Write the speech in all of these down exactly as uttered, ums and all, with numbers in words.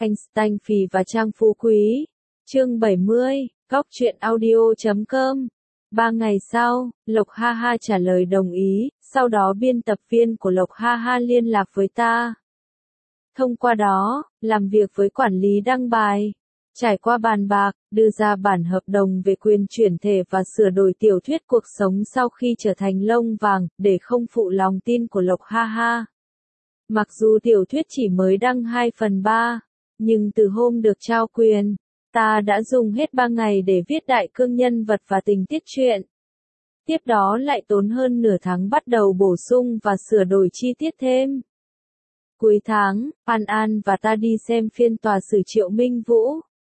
Einstein Phì và Trang Phú Quý. Chương bảy mươi, góc truyện audio chấm com. Ba ngày sau, Lộc Ha Ha trả lời đồng ý, sau đó biên tập viên của Lộc Ha Ha liên lạc với ta. Thông qua đó, làm việc với quản lý đăng bài. Trải qua bàn bạc, đưa ra bản hợp đồng về quyền chuyển thể và sửa đổi tiểu thuyết cuộc sống sau khi trở thành lông vàng, để không phụ lòng tin của Lộc Ha Ha. Mặc dù tiểu thuyết chỉ mới đăng hai phần ba, nhưng từ hôm được trao quyền, ta đã dùng hết ba ngày để viết đại cương nhân vật và tình tiết truyện. Tiếp đó lại tốn hơn nửa tháng bắt đầu bổ sung và sửa đổi chi tiết thêm. Cuối tháng, An An và ta đi xem phiên tòa xử Triệu Minh Vũ.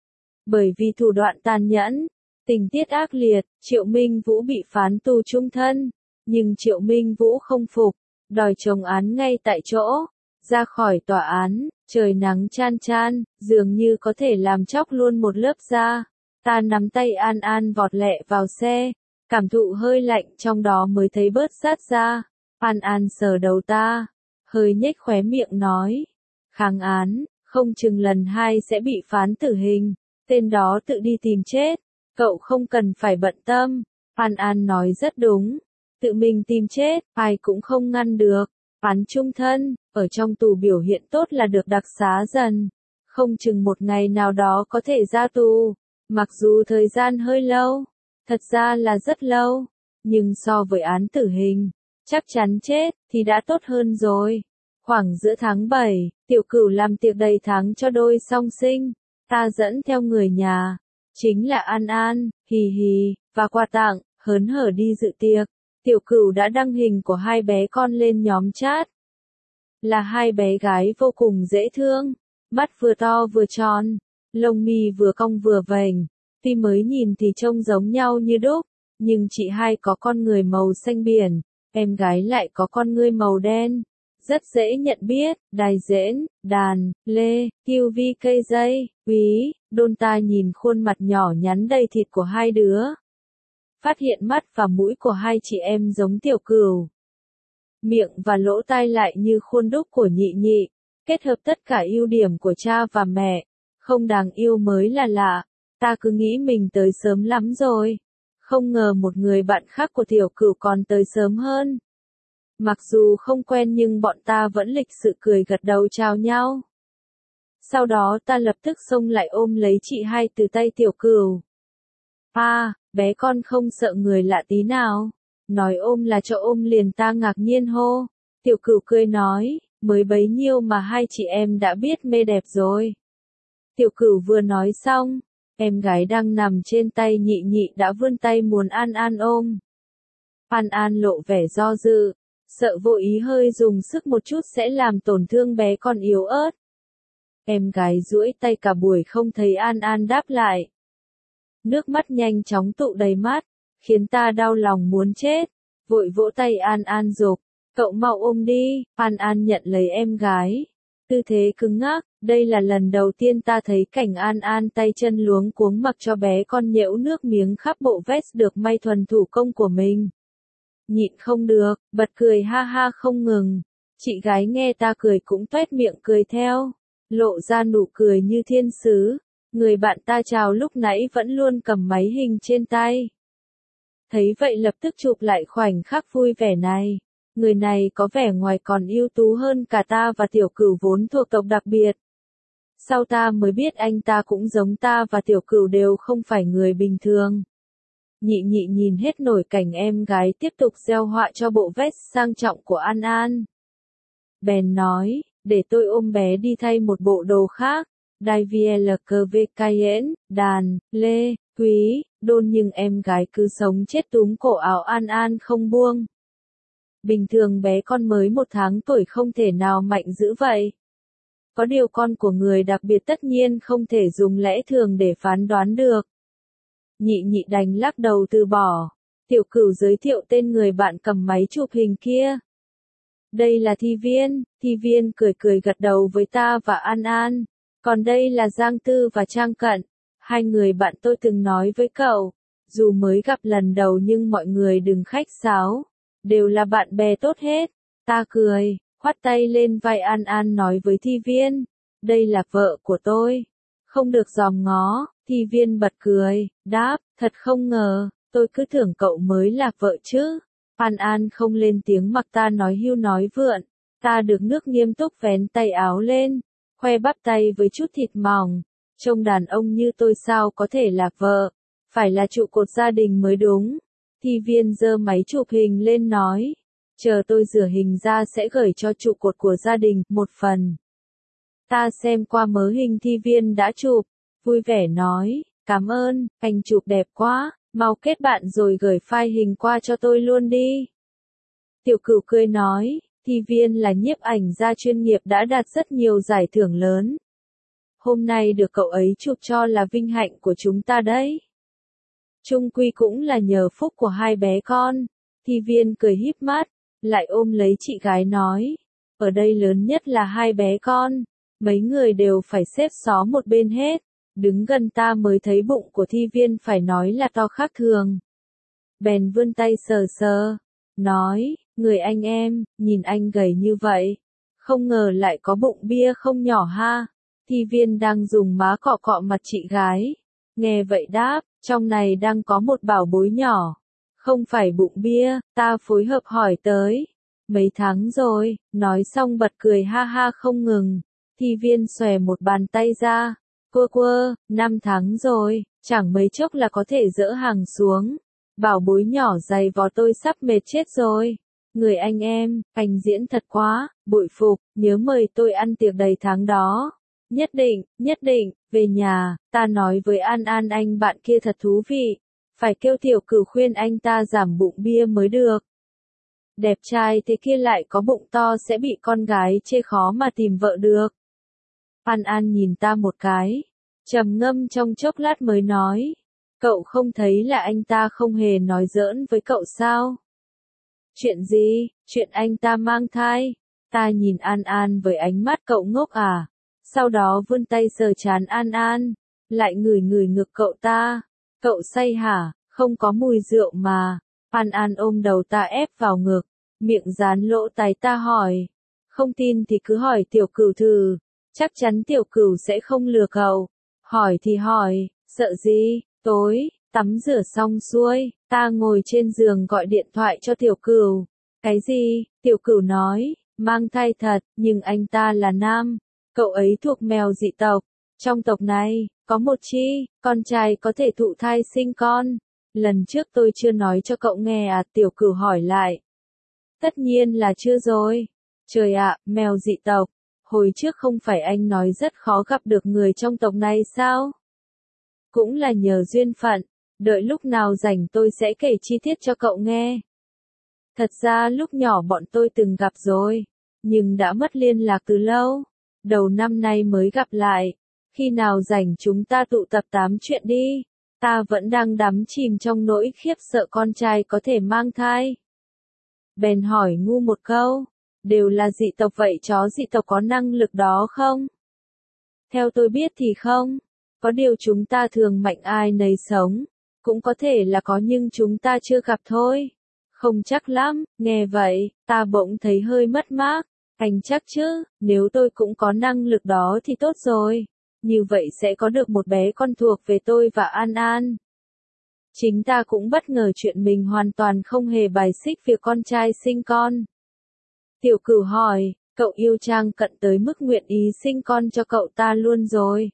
Bởi vì thủ đoạn tàn nhẫn, tình tiết ác liệt, Triệu Minh Vũ bị phán tù chung thân. Nhưng Triệu Minh Vũ không phục, đòi chồng án ngay tại chỗ. Ra khỏi tòa án, trời nắng chan chan, dường như có thể làm chóc luôn một lớp da. Ta nắm tay An An vọt lẹ vào xe, cảm thụ hơi lạnh trong đó mới thấy bớt rát ra. An An sờ đầu ta, hơi nhếch khóe miệng nói. Kháng án, không chừng lần hai sẽ bị phán tử hình. Tên đó tự đi tìm chết, cậu không cần phải bận tâm. An An nói rất đúng, tự mình tìm chết, ai cũng không ngăn được. Án chung thân, ở trong tù biểu hiện tốt là được đặc xá dần. Không chừng một ngày nào đó có thể ra tù. Mặc dù thời gian hơi lâu, thật ra là rất lâu, nhưng so với án tử hình, chắc chắn chết, thì đã tốt hơn rồi. Khoảng giữa tháng bảy, Tiểu Cửu làm tiệc đầy tháng cho đôi song sinh. Ta dẫn theo người nhà, chính là An An, hì hì, và quà tặng, hớn hở đi dự tiệc. Tiểu Cửu đã đăng hình của hai bé con lên nhóm chat. Là hai bé gái vô cùng dễ thương, mắt vừa to vừa tròn, lông mi vừa cong vừa vành. Tuy mới nhìn thì trông giống nhau như đúc, nhưng chị hai có con người màu xanh biển, em gái lại có con ngươi màu đen. Rất dễ nhận biết, Đài Diễn, Đàn, Lê, Kiêu Vi cây dây, Quý, Đôn. Ta nhìn khuôn mặt nhỏ nhắn đầy thịt của hai đứa. Phát hiện mắt và mũi của hai chị em giống Tiểu Cửu. Miệng và lỗ tai lại như khuôn đúc của Nhị Nhị, kết hợp tất cả ưu điểm của cha và mẹ. Không đáng yêu mới là lạ, ta cứ nghĩ mình tới sớm lắm rồi. Không ngờ một người bạn khác của Tiểu Cửu còn tới sớm hơn. Mặc dù không quen nhưng bọn ta vẫn lịch sự cười gật đầu chào nhau. Sau đó ta lập tức xông lại ôm lấy chị hai từ tay Tiểu Cửu. À, bé con không sợ người lạ tí nào. Nói ôm là cho ôm liền, ta ngạc nhiên hô. Tiểu Cửu cười nói, mới bấy nhiêu mà hai chị em đã biết mê đẹp rồi. Tiểu Cửu vừa nói xong, em gái đang nằm trên tay Nhị Nhị đã vươn tay muốn An An ôm. An An lộ vẻ do dự, sợ vô ý hơi dùng sức một chút sẽ làm tổn thương bé con yếu ớt. Em gái duỗi tay cả buổi không thấy An An đáp lại. Nước mắt nhanh chóng tụ đầy mắt, khiến ta đau lòng muốn chết. Vội vỗ tay An An giục, cậu mau ôm đi. An An nhận lấy em gái. Tư thế cứng ngắc, đây là lần đầu tiên ta thấy cảnh An An tay chân luống cuống mặc cho bé con nhễu nước miếng khắp bộ vest được may thuần thủ công của mình. Nhịn không được, bật cười ha ha không ngừng. Chị gái nghe ta cười cũng toét miệng cười theo, lộ ra nụ cười như thiên sứ. Người bạn ta chào lúc nãy vẫn luôn cầm máy hình trên tay. Thấy vậy lập tức chụp lại khoảnh khắc vui vẻ này. Người này có vẻ ngoài còn ưu tú hơn cả ta và Tiểu Cửu vốn thuộc tộc đặc biệt. Sau ta mới biết anh ta cũng giống ta và Tiểu Cửu đều không phải người bình thường. Nhị Nhị nhìn hết nổi cảnh em gái tiếp tục gieo họa cho bộ vest sang trọng của An An. Bèn nói, để tôi ôm bé đi thay một bộ đồ khác. Đài vê lờ cờ vê Cayenne, Đàn, Lê, Quý, Đôn, nhưng em gái cứ sống chết túm cổ áo An An không buông. Bình thường bé con mới một tháng tuổi không thể nào mạnh dữ vậy. Có điều con của người đặc biệt tất nhiên không thể dùng lẽ thường để phán đoán được. Nhị Nhị đành lắc đầu từ bỏ. Tiểu Cửu giới thiệu tên người bạn cầm máy chụp hình kia. Đây là Thi Viên. Thi Viên cười cười gật đầu với ta và An An. Còn đây là Giang Tư và Trang Cận. Hai người bạn tôi từng nói với cậu. Dù mới gặp lần đầu nhưng mọi người đừng khách sáo. Đều là bạn bè tốt hết. Ta cười, khoát tay lên vai An An nói với Thi Viên. đây là vợ của tôi. Không được dòm ngó, Thi Viên bật cười, đáp, thật không ngờ, tôi cứ tưởng cậu mới là vợ chứ. An An không lên tiếng mặc ta nói hưu nói vượn, ta được nước nghiêm túc vén tay áo lên, khoe bắp tay với chút thịt mỏng. Trông đàn ông như tôi sao có thể là vợ, phải là trụ cột gia đình mới đúng. Thi Viên giơ máy chụp hình lên nói, chờ tôi rửa hình ra sẽ gửi cho trụ cột của gia đình một phần. Ta xem qua mớ hình Thi Viên đã chụp, vui vẻ nói, cảm ơn, anh chụp đẹp quá, mau kết bạn rồi gửi file hình qua cho tôi luôn đi. Tiểu Cửu cười nói, Thi Viên là nhiếp ảnh gia chuyên nghiệp đã đạt rất nhiều giải thưởng lớn. Hôm nay được cậu ấy chụp cho là vinh hạnh của chúng ta đấy. Chung quy cũng là nhờ phúc của hai bé con. Thi Viên cười híp mắt, lại ôm lấy chị gái nói, ở đây lớn nhất là hai bé con, mấy người đều phải xếp xó một bên hết. Đứng gần ta mới thấy bụng của Thi Viên phải nói là to khác thường. Bèn vươn tay sờ sờ, nói, người anh em, nhìn anh gầy như vậy, không ngờ lại có bụng bia không nhỏ ha. Thi Viên đang dùng má cọ cọ mặt chị gái, nghe vậy đáp, trong này đang có một bảo bối nhỏ, không phải bụng bia. Ta phối hợp hỏi tới, mấy tháng rồi, nói xong bật cười ha ha không ngừng. Thi Viên xòe một bàn tay ra, quơ quơ, năm tháng rồi, chẳng mấy chốc là có thể dỡ hàng xuống. Bảo bối nhỏ dày vò tôi sắp mệt chết rồi. Người anh em, anh diễn thật quá, bội phục, nhớ mời tôi ăn tiệc đầy tháng đó. Nhất định, nhất định, về nhà, ta nói với An An anh bạn kia thật thú vị. Phải kêu Tiểu Cửu khuyên anh ta giảm bụng bia mới được. Đẹp trai thế kia lại có bụng to sẽ bị con gái chê khó mà tìm vợ được. An An nhìn ta một cái, trầm ngâm trong chốc lát mới nói, cậu không thấy là anh ta không hề nói giỡn với cậu sao? Chuyện gì? Chuyện anh ta mang thai? Ta nhìn An An với ánh mắt cậu ngốc à? Sau đó vươn tay sờ trán An An, lại ngửi ngửi ngực cậu ta. Cậu say hả? Không có mùi rượu mà. An An ôm đầu ta ép vào ngực, miệng dán lỗ tai ta hỏi. Không tin thì cứ hỏi Tiểu Cửu thử, chắc chắn Tiểu Cửu sẽ không lừa cậu. Hỏi thì hỏi, sợ gì? Tối, tắm rửa xong xuôi, ta ngồi trên giường gọi điện thoại cho Tiểu Cửu. Cái gì? Tiểu Cửu nói, mang thai thật, nhưng anh ta là nam. Cậu ấy thuộc mèo dị tộc. Trong tộc này, có một chi, con trai có thể thụ thai sinh con. Lần trước tôi chưa nói cho cậu nghe à? Tiểu Cửu hỏi lại. Tất nhiên là chưa rồi. Trời ạ, mèo dị tộc. Hồi trước không phải anh nói rất khó gặp được người trong tộc này sao? Cũng là nhờ duyên phận. Đợi lúc nào rảnh tôi sẽ kể chi tiết cho cậu nghe. Thật ra lúc nhỏ bọn tôi từng gặp rồi, nhưng đã mất liên lạc từ lâu. Đầu năm nay mới gặp lại. Khi nào rảnh chúng ta tụ tập tám chuyện đi. Ta vẫn đang đắm chìm trong nỗi khiếp sợ con trai có thể mang thai. Bèn hỏi ngu một câu, đều là dị tộc vậy chó dị tộc có năng lực đó không? Theo tôi biết thì không. Có điều chúng ta thường mạnh ai nấy sống. Cũng có thể là có nhưng chúng ta chưa gặp thôi. Không chắc lắm. Nghe vậy, ta bỗng thấy hơi mất mát. Anh chắc chứ, nếu tôi cũng có năng lực đó thì tốt rồi. Như vậy sẽ có được một bé con thuộc về tôi và An An. Chính ta cũng bất ngờ chuyện mình hoàn toàn không hề bài xích việc con trai sinh con. Tiểu Cửu hỏi, cậu yêu Trang Cận tới mức nguyện ý sinh con cho cậu ta luôn rồi?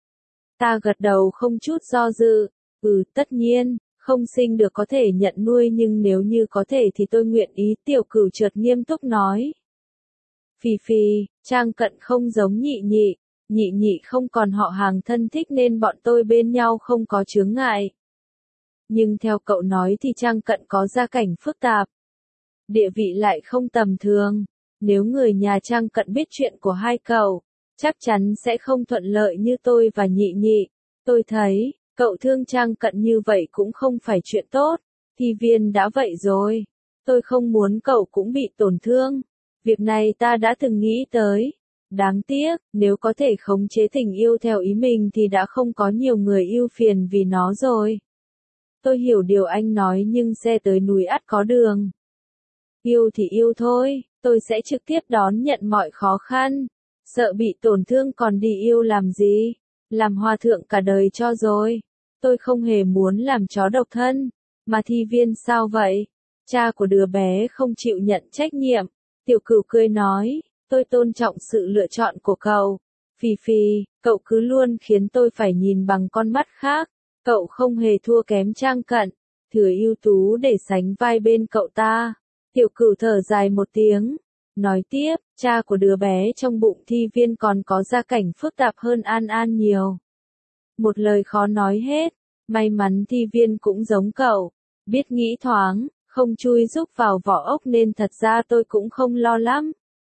Ta gật đầu không chút do dự, ừ tất nhiên, không sinh được có thể nhận nuôi nhưng nếu như có thể thì tôi nguyện ý. Tiểu Cửu chợt nghiêm túc nói. Phì phì, Trang Cận không giống Nhị Nhị, Nhị Nhị không còn họ hàng thân thích nên bọn tôi bên nhau không có chướng ngại. Nhưng theo cậu nói thì Trang Cận có gia cảnh phức tạp. Địa vị lại không tầm thường. Nếu người nhà Trang Cận biết chuyện của hai cậu, chắc chắn sẽ không thuận lợi như tôi và Nhị Nhị. Tôi thấy, cậu thương Trang Cận như vậy cũng không phải chuyện tốt. Thi Viên đã vậy rồi. Tôi không muốn cậu cũng bị tổn thương. Việc này ta đã từng nghĩ tới. Đáng tiếc, nếu có thể khống chế tình yêu theo ý mình thì đã không có nhiều người ưu phiền vì nó rồi. Tôi hiểu điều anh nói nhưng xe tới núi ắt có đường. Yêu thì yêu thôi, tôi sẽ trực tiếp đón nhận mọi khó khăn. Sợ bị tổn thương còn đi yêu làm gì? Làm hòa thượng cả đời cho rồi. Tôi không hề muốn làm chó độc thân. Mà Thi Viên sao vậy? Cha của đứa bé không chịu nhận trách nhiệm. Tiểu Cửu cười nói, tôi tôn trọng sự lựa chọn của cậu. Phì phì, cậu cứ luôn khiến tôi phải nhìn bằng con mắt khác. Cậu không hề thua kém Trang Cận, thừa ưu tú để sánh vai bên cậu ta. Tiểu Cửu thở dài một tiếng, nói tiếp, cha của đứa bé trong bụng Thi Viên còn có gia cảnh phức tạp hơn An An nhiều. Một lời khó nói hết, may mắn Thi Viên cũng giống cậu, biết nghĩ thoáng, không chui rúc vào vỏ ốc nên thật ra tôi cũng không lo lắm.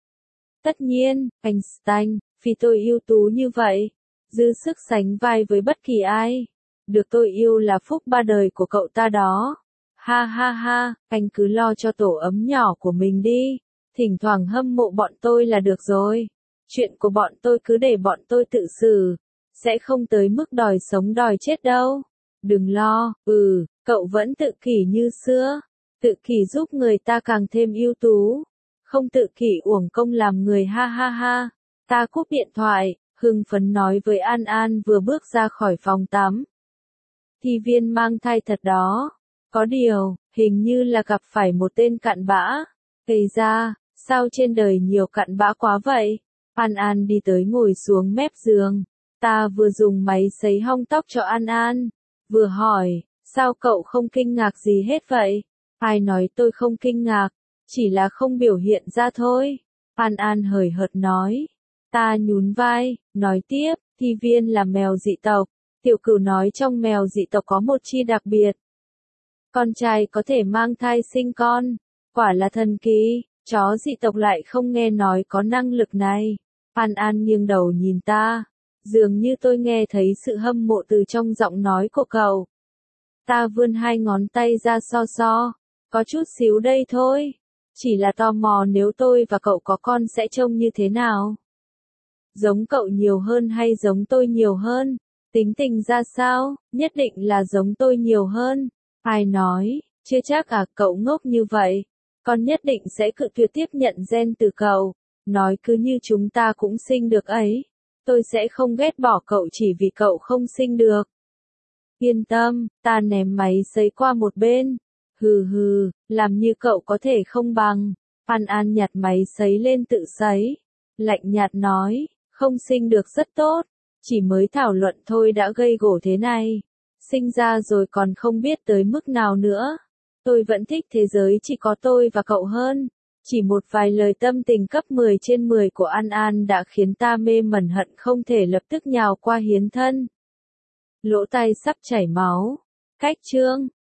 Tất nhiên, Einstein, vì tôi ưu tú như vậy, dư sức sánh vai với bất kỳ ai. Được tôi yêu là phúc ba đời của cậu ta đó. Ha ha ha, anh cứ lo cho tổ ấm nhỏ của mình đi. Thỉnh thoảng hâm mộ bọn tôi là được rồi. Chuyện của bọn tôi cứ để bọn tôi tự xử. Sẽ không tới mức đòi sống đòi chết đâu. Đừng lo, ừ, cậu vẫn tự kỷ như xưa. Tự kỷ giúp người ta càng thêm ưu tú. Không tự kỷ uổng công làm người ha ha ha. Ta cúp điện thoại, hưng phấn nói với An An vừa bước ra khỏi phòng tắm. Thi Viên mang thai thật đó. Có điều, hình như là gặp phải một tên cặn bã. Ây da, sao trên đời nhiều cặn bã quá vậy? An An đi tới ngồi xuống mép giường. Ta vừa dùng máy sấy hong tóc cho An An. Vừa hỏi, sao cậu không kinh ngạc gì hết vậy? Ai nói tôi không kinh ngạc, chỉ là không biểu hiện ra thôi. An An hời hợt nói. Ta nhún vai, nói tiếp, Thi Viên là mèo dị tộc. Tiểu Cửu nói trong mèo dị tộc có một chi đặc biệt. Con trai có thể mang thai sinh con. Quả là thần kỳ, chó dị tộc lại không nghe nói có năng lực này. An An nghiêng đầu nhìn ta. Dường như tôi nghe thấy sự hâm mộ từ trong giọng nói của cậu. Ta vươn hai ngón tay ra so so. Có chút xíu đây thôi. Chỉ là tò mò nếu tôi và cậu có con sẽ trông như thế nào. Giống cậu nhiều hơn hay giống tôi nhiều hơn? Tính tình ra sao? Nhất định là giống tôi nhiều hơn. Ai nói, chưa chắc à, cậu ngốc như vậy. Con nhất định sẽ cự tuyệt tiếp nhận gen từ cậu. Nói cứ như chúng ta cũng sinh được ấy. Tôi sẽ không ghét bỏ cậu chỉ vì cậu không sinh được. Yên tâm, ta ném máy sấy qua một bên. Hừ hừ, làm như cậu có thể không bằng. An An nhặt máy sấy lên tự sấy. Lạnh nhạt nói, không sinh được rất tốt. Chỉ mới thảo luận thôi đã gây gổ thế này. Sinh ra rồi còn không biết tới mức nào nữa. Tôi vẫn thích thế giới chỉ có tôi và cậu hơn. Chỉ một vài lời tâm tình cấp mười trên mười của An An đã khiến ta mê mẩn hận không thể lập tức nhào qua hiến thân. Lỗ tai sắp chảy máu. Cách chương